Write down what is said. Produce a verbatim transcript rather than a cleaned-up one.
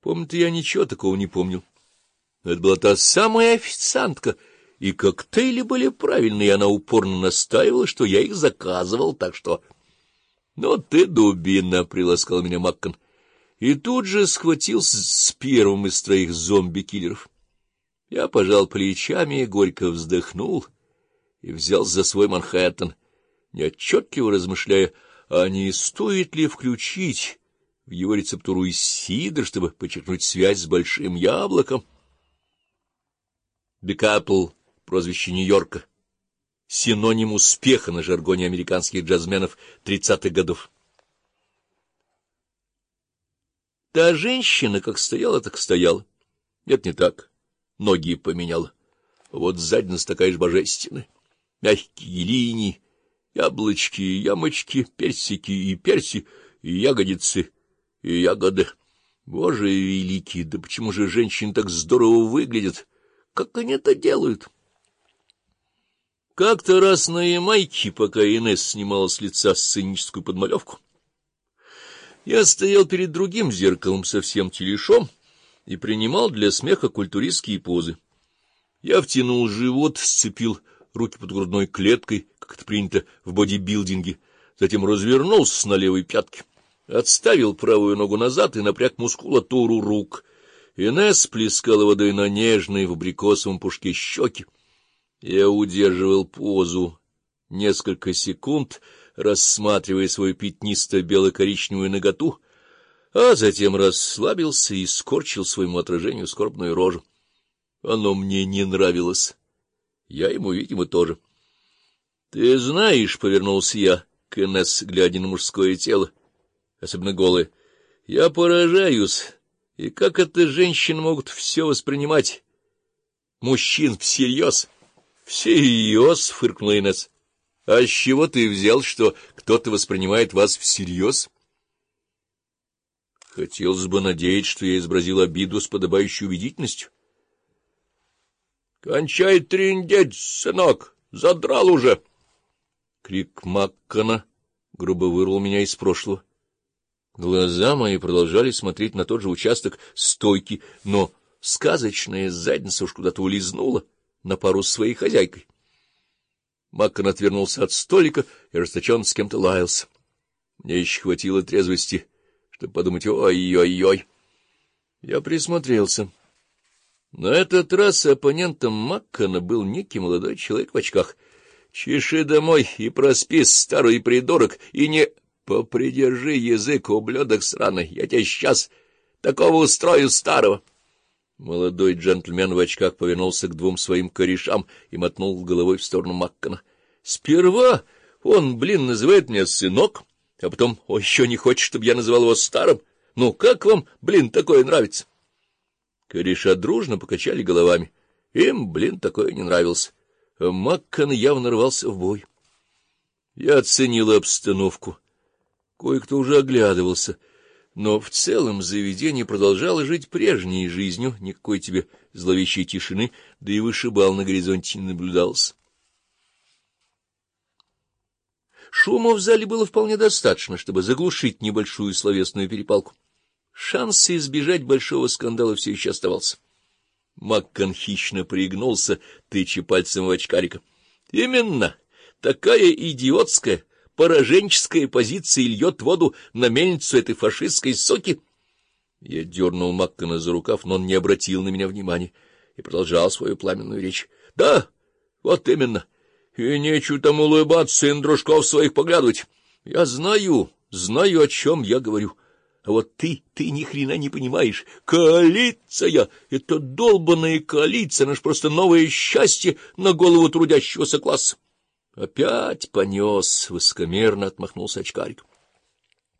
Помню-то я ничего такого не помнил. Но это была та самая официантка, и коктейли были правильные, и она упорно настаивала, что я их заказывал, так что... — Ну ты дубина! — приласкал меня Маккон. И тут же схватился с первым из троих зомби-киллеров. Я пожал плечами, горько вздохнул и взялся за свой Манхэттен, неотчетливо размышляя, а не стоит ли включить в его рецептуру и сидр, чтобы подчеркнуть связь с большим яблоком. Биг Аппл — прозвище Нью-Йорка, синоним успеха на жаргоне американских джазменов тридцатых годов. Та женщина как стояла, так стояла. Нет, не так. Ноги поменяла. Вот задница такая же божественная. Мягкие линии, яблочки, ямочки, персики и перси, и ягодицы, и ягоды. Боже великий, да почему же женщины так здорово выглядят? Как они это делают? Как-то раз на Ямайке, пока Инесс снимала с лица сценическую подмалевку, я стоял перед другим зеркалом совсем телешом и принимал для смеха культуристские позы. Я втянул живот, сцепил руки под грудной клеткой, как это принято в бодибилдинге, затем развернулся на левой пятке, отставил правую ногу назад и напряг мускулатуру рук. Инесс плескала водой на нежные в абрикосовом пушке щеки. Я удерживал позу несколько секунд, рассматривая свою пятнисто-бело-коричневую наготу, а затем расслабился и скорчил своему отражению скорбную рожу. Оно мне не нравилось. Я ему, видимо, тоже. — Ты знаешь, — повернулся я к Инесс, глядя на мужское тело, особенно голое, — я поражаюсь, и как это женщины могут все воспринимать? Мужчин всерьез? — Всерьез, — фыркнула Инесс. — А с чего ты взял, что кто-то воспринимает вас всерьез? Хотелось бы надеяться, что я изобразил обиду с подобающей убедительностью. — Кончай трындеть, сынок! Задрал уже! Крик Маккона грубо вырвал меня из прошлого. Глаза мои продолжали смотреть на тот же участок стойки, но сказочная задница уж куда-то улизнула на пару с своей хозяйкой. Маккон отвернулся от столика и расточенно с кем-то лаялся. Мне еще хватило трезвости, чтобы подумать: ой-ой-ой. Я присмотрелся. На этот раз оппонентом Маккона был некий молодой человек в очках. — Чеши домой и проспись, старый придурок, и не... Попридержи язык, ублюдок сраный, я тебе сейчас такого устрою старого. Молодой джентльмен в очках повернулся к двум своим корешам и мотнул головой в сторону Маккона. — Сперва он, блин, называет меня сынок, а потом он еще не хочет, чтобы я называл его старым. Ну, как вам, блин, такое нравится? Кореша дружно покачали головами. Им, блин, такое не нравилось. А Маккон явно рвался в бой. Я оценил обстановку. Кое-кто уже оглядывался, но в целом заведение продолжало жить прежней жизнью, никакой тебе зловещей тишины, да и вышибал на горизонте не наблюдался. Шума в зале было вполне достаточно, чтобы заглушить небольшую словесную перепалку. Шанс избежать большого скандала все еще оставался. Маккон хищно пригнулся, тыча пальцем в очкарика. — Именно такая идиотская, пораженческая позиция льет воду на мельницу этой фашистской соки. Я дернул Маккона за рукав, но он не обратил на меня внимания и продолжал свою пламенную речь. — Да, вот именно. И нечего там улыбаться и на дружков своих поглядывать. Я знаю, знаю, о чем я говорю. А вот ты, ты ни хрена не понимаешь. Коалиция! Это долбаная коалиция, наш просто новое счастье на голову трудящегося класса. Опять понес, высокомерно отмахнулся очкарик.